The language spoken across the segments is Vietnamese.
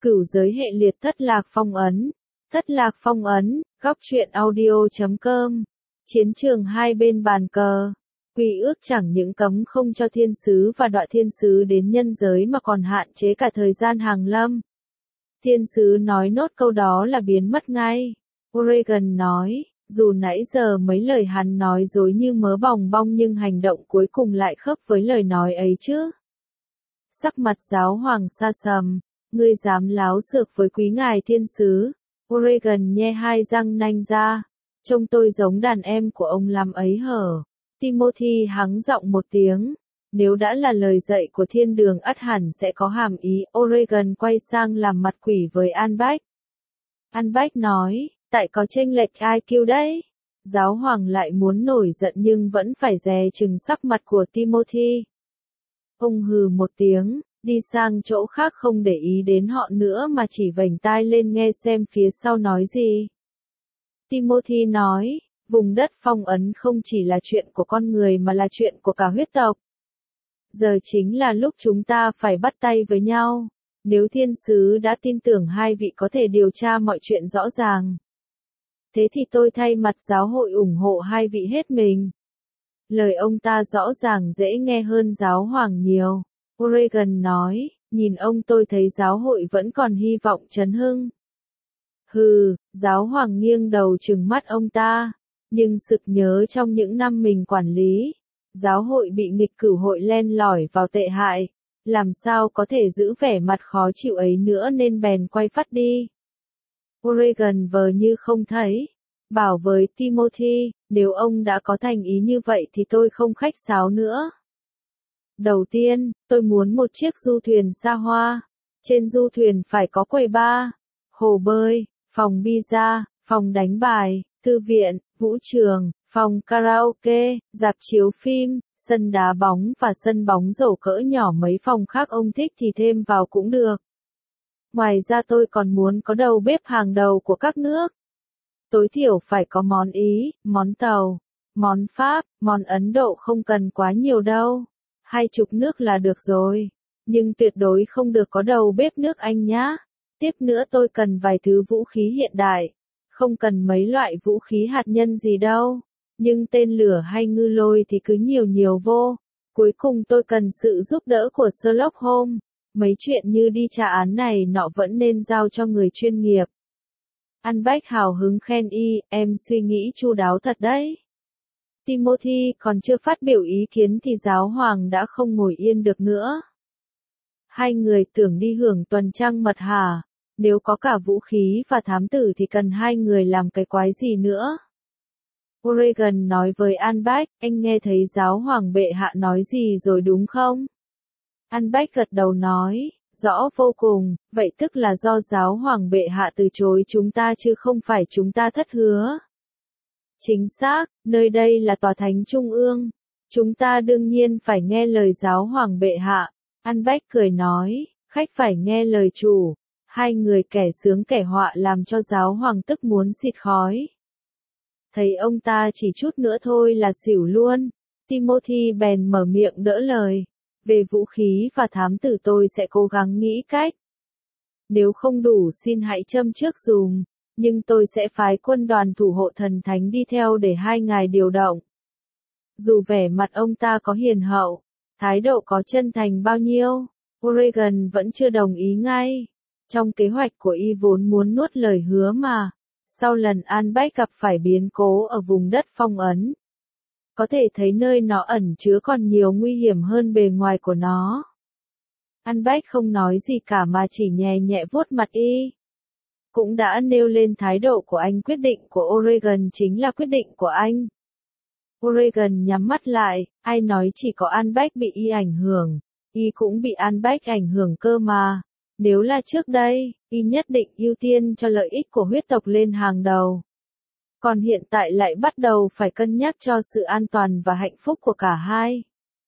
Cửu giới hệ liệt thất lạc phong ấn. Thất lạc phong ấn, góc truyện audio.com. Chiến trường hai bên bàn cờ. Quy ước chẳng những cấm không cho thiên sứ và đọa thiên sứ đến nhân giới mà còn hạn chế cả thời gian hàng lâm. Thiên sứ nói nốt câu đó là biến mất ngay. Oregon nói, dù nãy giờ mấy lời hắn nói dối như mớ bòng bong nhưng hành động cuối cùng lại khớp với lời nói ấy chứ. Sắc mặt giáo hoàng sa sầm, ngươi dám láo xược với quý ngài thiên sứ. Oregon nhe hai răng nanh ra, trông tôi giống đàn em của ông lắm ấy hở. Timothy hắng giọng một tiếng, nếu đã là lời dạy của thiên đường ắt hẳn sẽ có hàm ý. Oregon quay sang làm mặt quỷ với Albrecht. Albrecht nói, tại có chênh lệch IQ đấy. Giáo hoàng lại muốn nổi giận nhưng vẫn phải dè chừng sắc mặt của Timothy. Ông hừ một tiếng, đi sang chỗ khác không để ý đến họ nữa mà chỉ vểnh tai lên nghe xem phía sau nói gì. Timothy nói, vùng đất phong ấn không chỉ là chuyện của con người mà là chuyện của cả huyết tộc. Giờ chính là lúc chúng ta phải bắt tay với nhau. Nếu thiên sứ đã tin tưởng hai vị có thể điều tra mọi chuyện rõ ràng, thế thì tôi thay mặt giáo hội ủng hộ hai vị hết mình. Lời ông ta rõ ràng dễ nghe hơn giáo hoàng nhiều. Oregon nói, nhìn ông tôi thấy giáo hội vẫn còn hy vọng chấn hưng. Hừ, giáo hoàng nghiêng đầu trừng mắt ông ta, nhưng sực nhớ trong những năm mình quản lý, giáo hội bị nghịch cửu hội len lỏi vào tệ hại, làm sao có thể giữ vẻ mặt khó chịu ấy nữa nên bèn quay phát đi. Oregon vờ như không thấy, bảo với Timothy, nếu ông đã có thành ý như vậy thì tôi không khách sáo nữa. Đầu tiên, tôi muốn một chiếc du thuyền xa hoa. Trên du thuyền phải có quầy bar, hồ bơi, phòng pizza, phòng đánh bài, thư viện, vũ trường, phòng karaoke, rạp chiếu phim, sân đá bóng và sân bóng rổ cỡ nhỏ. Mấy phòng khác ông thích thì thêm vào cũng được. Ngoài ra tôi còn muốn có đầu bếp hàng đầu của các nước. Tối thiểu phải có món Ý, món Tàu, món Pháp, món Ấn Độ, không cần quá nhiều đâu. 20 nước là được rồi. Nhưng tuyệt đối không được có đầu bếp nước Anh nhá. Tiếp nữa tôi cần vài thứ vũ khí hiện đại. Không cần mấy loại vũ khí hạt nhân gì đâu. Nhưng tên lửa hay ngư lôi thì cứ nhiều vô. Cuối cùng tôi cần sự giúp đỡ của Sherlock Holmes. Mấy chuyện như đi tra án này nọ vẫn nên giao cho người chuyên nghiệp. Albrecht hào hứng khen em suy nghĩ chu đáo thật đấy. Timothy còn chưa phát biểu ý kiến thì giáo hoàng đã không ngồi yên được nữa. Hai người tưởng đi hưởng tuần trăng mật hả? Nếu có cả vũ khí và thám tử thì cần hai người làm cái quái gì nữa? Oregon nói với Albrecht, anh nghe thấy giáo hoàng bệ hạ nói gì rồi đúng không? Albrecht gật đầu nói, rõ vô cùng, vậy tức là do giáo hoàng bệ hạ từ chối chúng ta chứ không phải chúng ta thất hứa. Chính xác, nơi đây là tòa thánh trung ương. Chúng ta đương nhiên phải nghe lời giáo hoàng bệ hạ. Albrecht cười nói, khách phải nghe lời chủ. Hai người kẻ sướng kẻ họa làm cho giáo hoàng tức muốn xịt khói. Thấy ông ta chỉ chút nữa thôi là xỉu luôn. Timothy bèn mở miệng đỡ lời. Về vũ khí và thám tử tôi sẽ cố gắng nghĩ cách. Nếu không đủ xin hãy châm trước dùm. Nhưng tôi sẽ phái quân đoàn thủ hộ thần thánh đi theo để hai ngài điều động. Dù vẻ mặt ông ta có hiền hậu, thái độ có chân thành bao nhiêu, Oregon vẫn chưa đồng ý ngay. Trong kế hoạch của y vốn muốn nuốt lời hứa mà. Sau lần Albrecht gặp phải biến cố ở vùng đất phong ấn, có thể thấy nơi nó ẩn chứa còn nhiều nguy hiểm hơn bề ngoài của nó. Albrecht không nói gì cả mà chỉ nhẹ nhẹ vuốt mặt y. Cũng đã nêu lên thái độ của anh, quyết định của Oregon chính là quyết định của anh. Oregon nhắm mắt lại, ai nói chỉ có Albrecht bị y ảnh hưởng, y cũng bị Albrecht ảnh hưởng cơ mà. Nếu là trước đây, y nhất định ưu tiên cho lợi ích của huyết tộc lên hàng đầu. Còn hiện tại lại bắt đầu phải cân nhắc cho sự an toàn và hạnh phúc của cả hai.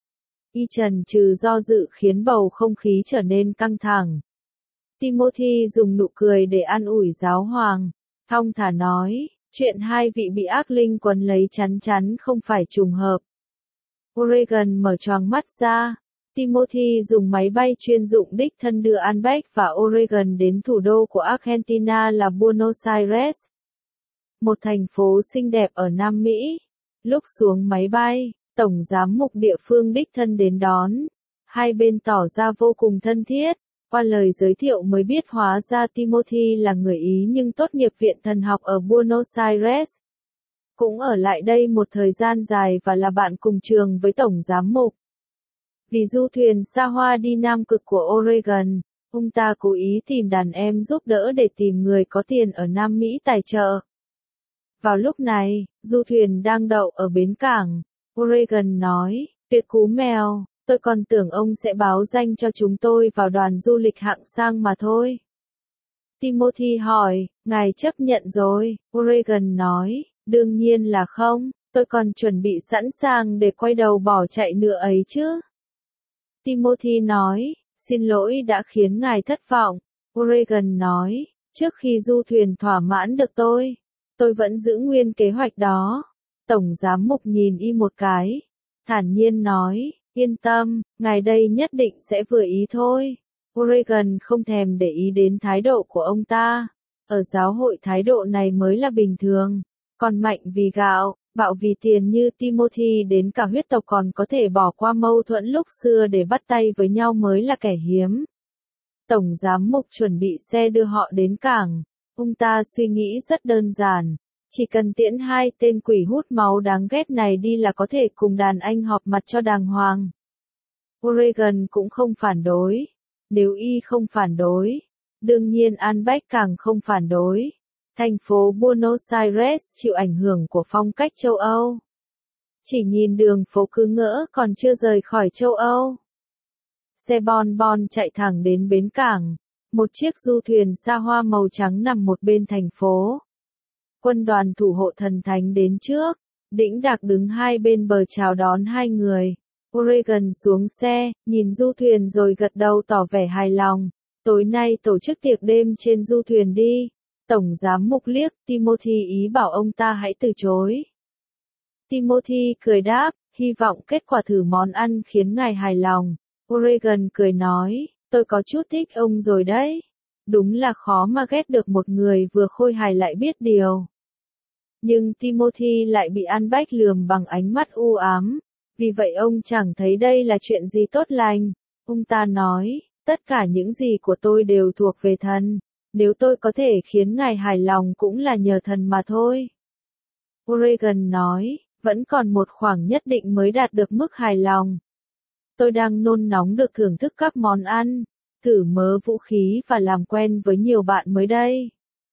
Y chần chừ do dự khiến bầu không khí trở nên căng thẳng. Timothy dùng nụ cười để an ủi giáo hoàng, thong thả nói, chuyện hai vị bị ác linh quấn lấy chắn không phải trùng hợp. Oregon mở choàng mắt ra, Timothy dùng máy bay chuyên dụng đích thân đưa Albert và Oregon đến thủ đô của Argentina là Buenos Aires, một thành phố xinh đẹp ở Nam Mỹ. Lúc xuống máy bay, Tổng giám mục địa phương đích thân đến đón. Hai bên tỏ ra vô cùng thân thiết. Qua lời giới thiệu mới biết hóa ra Timothy là người Ý nhưng tốt nghiệp Viện Thần học ở Buenos Aires. Cũng ở lại đây một thời gian dài và là bạn cùng trường với Tổng giám mục. Vì du thuyền xa hoa đi Nam Cực của Oregon, ông ta cố ý tìm đàn em giúp đỡ để tìm người có tiền ở Nam Mỹ tài trợ. Vào lúc này, du thuyền đang đậu ở bến cảng. Oregon nói, tuyệt cú mèo, tôi còn tưởng ông sẽ báo danh cho chúng tôi vào đoàn du lịch hạng sang mà thôi. Timothy hỏi, ngài chấp nhận rồi, Oregon nói, đương nhiên là không, tôi còn chuẩn bị sẵn sàng để quay đầu bỏ chạy nữa ấy chứ. Timothy nói, xin lỗi đã khiến ngài thất vọng. Oregon nói, trước khi du thuyền thỏa mãn được tôi vẫn giữ nguyên kế hoạch đó. Tổng giám mục nhìn y một cái, thản nhiên nói, yên tâm, ngài đây nhất định sẽ vừa ý thôi. Oregon không thèm để ý đến thái độ của ông ta. Ở giáo hội thái độ này mới là bình thường. Còn mạnh vì gạo, bạo vì tiền như Timothy đến cả huyết tộc còn có thể bỏ qua mâu thuẫn lúc xưa để bắt tay với nhau mới là kẻ hiếm. Tổng giám mục chuẩn bị xe đưa họ đến cảng. Ông ta suy nghĩ rất đơn giản. Chỉ cần tiễn hai tên quỷ hút máu đáng ghét này đi là có thể cùng đàn anh họp mặt cho đàng hoàng. Oregon cũng không phản đối. Nếu y không phản đối, đương nhiên Albert càng không phản đối. Thành phố Buenos Aires chịu ảnh hưởng của phong cách châu Âu. Chỉ nhìn đường phố cứ ngỡ còn chưa rời khỏi châu Âu. Xe bon bon chạy thẳng đến bến cảng. Một chiếc du thuyền xa hoa màu trắng nằm một bên thành phố. Quân đoàn thủ hộ thần thánh đến trước. Đĩnh Đạc đứng hai bên bờ chào đón hai người. Oregon xuống xe, nhìn du thuyền rồi gật đầu tỏ vẻ hài lòng. Tối nay tổ chức tiệc đêm trên du thuyền đi. Tổng giám mục liếc Timothy ý bảo ông ta hãy từ chối. Timothy cười đáp, hy vọng kết quả thử món ăn khiến ngài hài lòng. Oregon cười nói, tôi có chút thích ông rồi đấy. Đúng là khó mà ghét được một người vừa khôi hài lại biết điều. Nhưng Timothy lại bị Albert lườm bằng ánh mắt u ám. Vì vậy ông chẳng thấy đây là chuyện gì tốt lành. Ông ta nói, tất cả những gì của tôi đều thuộc về thần. Nếu tôi có thể khiến ngài hài lòng cũng là nhờ thần mà thôi. Oregon nói, vẫn còn một khoảng nhất định mới đạt được mức hài lòng. Tôi đang nôn nóng được thưởng thức các món ăn, thử mớ vũ khí và làm quen với nhiều bạn mới đây.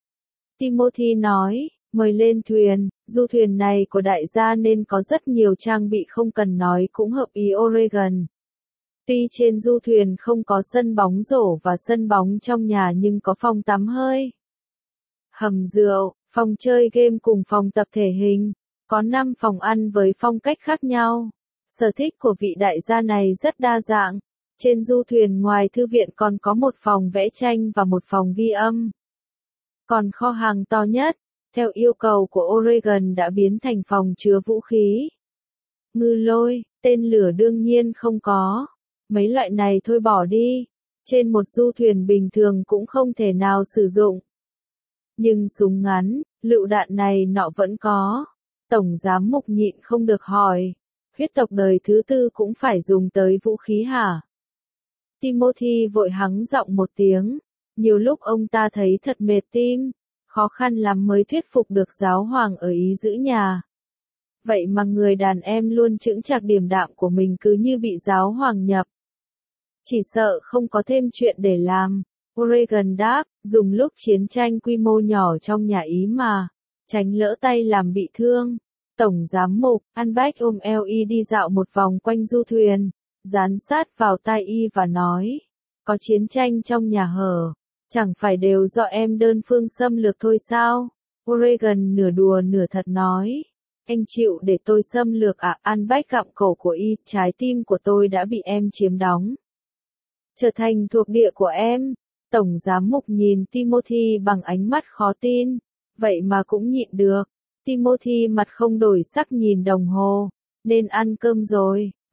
Timothy nói, mời lên thuyền, du thuyền này của đại gia nên có rất nhiều trang bị không cần nói cũng hợp ý Oregon. Tuy trên du thuyền không có sân bóng rổ và sân bóng trong nhà nhưng có phòng tắm hơi, hầm rượu, phòng chơi game cùng phòng tập thể hình, có 5 phòng ăn với phong cách khác nhau. Sở thích của vị đại gia này rất đa dạng. Trên du thuyền ngoài thư viện còn có một phòng vẽ tranh và một phòng ghi âm. Còn kho hàng to nhất, theo yêu cầu của Oregon đã biến thành phòng chứa vũ khí. Ngư lôi, tên lửa đương nhiên không có. Mấy loại này thôi bỏ đi. Trên một du thuyền bình thường cũng không thể nào sử dụng. Nhưng súng ngắn, lựu đạn này nọ vẫn có. Tổng giám mục nhịn không được hỏi. Huyết tộc đời thứ tư cũng phải dùng tới vũ khí hả? Timothy vội hắng giọng một tiếng. Nhiều lúc ông ta thấy thật mệt tim. Khó khăn lắm mới thuyết phục được giáo hoàng ở Ý giữ nhà. Vậy mà người đàn em luôn chững chạc điềm đạm của mình cứ như bị giáo hoàng nhập. Chỉ sợ không có thêm chuyện để làm. Oregon đáp, dùng lúc chiến tranh quy mô nhỏ trong nhà Ý mà. Tránh lỡ tay làm bị thương. Tổng giám mục, Albert ôm eo y đi dạo một vòng quanh du thuyền. Dán sát vào tai y và nói. Có chiến tranh trong nhà hở. Chẳng phải đều do em đơn phương xâm lược thôi sao? Oregon nửa đùa nửa thật nói. Anh chịu để tôi xâm lược à? Albert gặm cổ của y, trái tim của tôi đã bị em chiếm đóng. Trở thành thuộc địa của em. Tổng giám mục nhìn Timothy bằng ánh mắt khó tin. Vậy mà cũng nhịn được. Timothy mặt không đổi sắc nhìn đồng hồ. Nên ăn cơm rồi.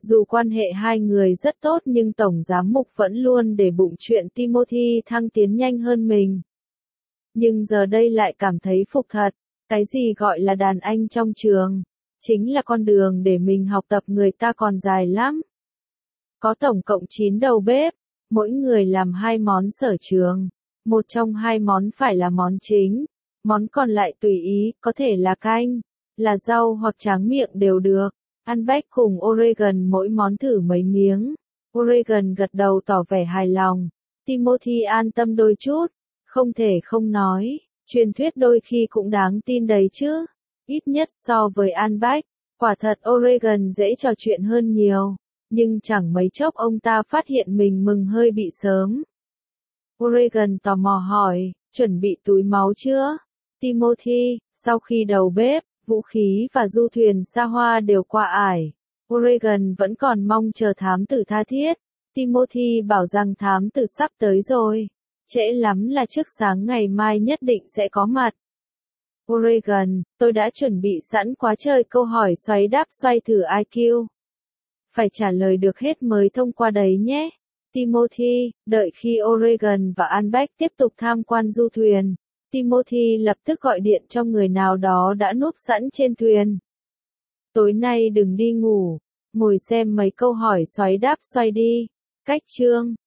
Dù quan hệ hai người rất tốt nhưng Tổng Giám mục vẫn luôn để bụng chuyện Timothy thăng tiến nhanh hơn mình. Nhưng giờ đây lại cảm thấy phục thật. Cái gì gọi là đàn anh trong trường? Chính là con đường để mình học tập người ta còn dài lắm. Có tổng cộng 9 đầu bếp, mỗi người làm 2 món sở trường. Một trong 2 món phải là món chính, món còn lại tùy ý, có thể là canh, là rau hoặc tráng miệng đều được. Albert cùng Oregon mỗi món thử mấy miếng. Oregon gật đầu tỏ vẻ hài lòng. Timothy an tâm đôi chút, không thể không nói, truyền thuyết đôi khi cũng đáng tin đấy chứ. Ít nhất so với Albert, quả thật Oregon dễ trò chuyện hơn nhiều. Nhưng chẳng mấy chốc ông ta phát hiện mình mừng hơi bị sớm. Oregon tò mò hỏi, chuẩn bị túi máu chưa? Timothy, sau khi đầu bếp, vũ khí và du thuyền xa hoa đều qua ải, Oregon vẫn còn mong chờ thám tử tha thiết. Timothy bảo rằng thám tử sắp tới rồi. Trễ lắm là trước sáng ngày mai nhất định sẽ có mặt. Oregon, tôi đã chuẩn bị sẵn quá trời câu hỏi xoáy đáp xoay thử IQ. Phải trả lời được hết mới thông qua đấy nhé. Timothy, đợi khi Oregon và Albert tiếp tục tham quan du thuyền, Timothy lập tức gọi điện cho người nào đó đã núp sẵn trên thuyền. Tối nay đừng đi ngủ, ngồi xem mấy câu hỏi xoáy đáp xoay đi. Cách chương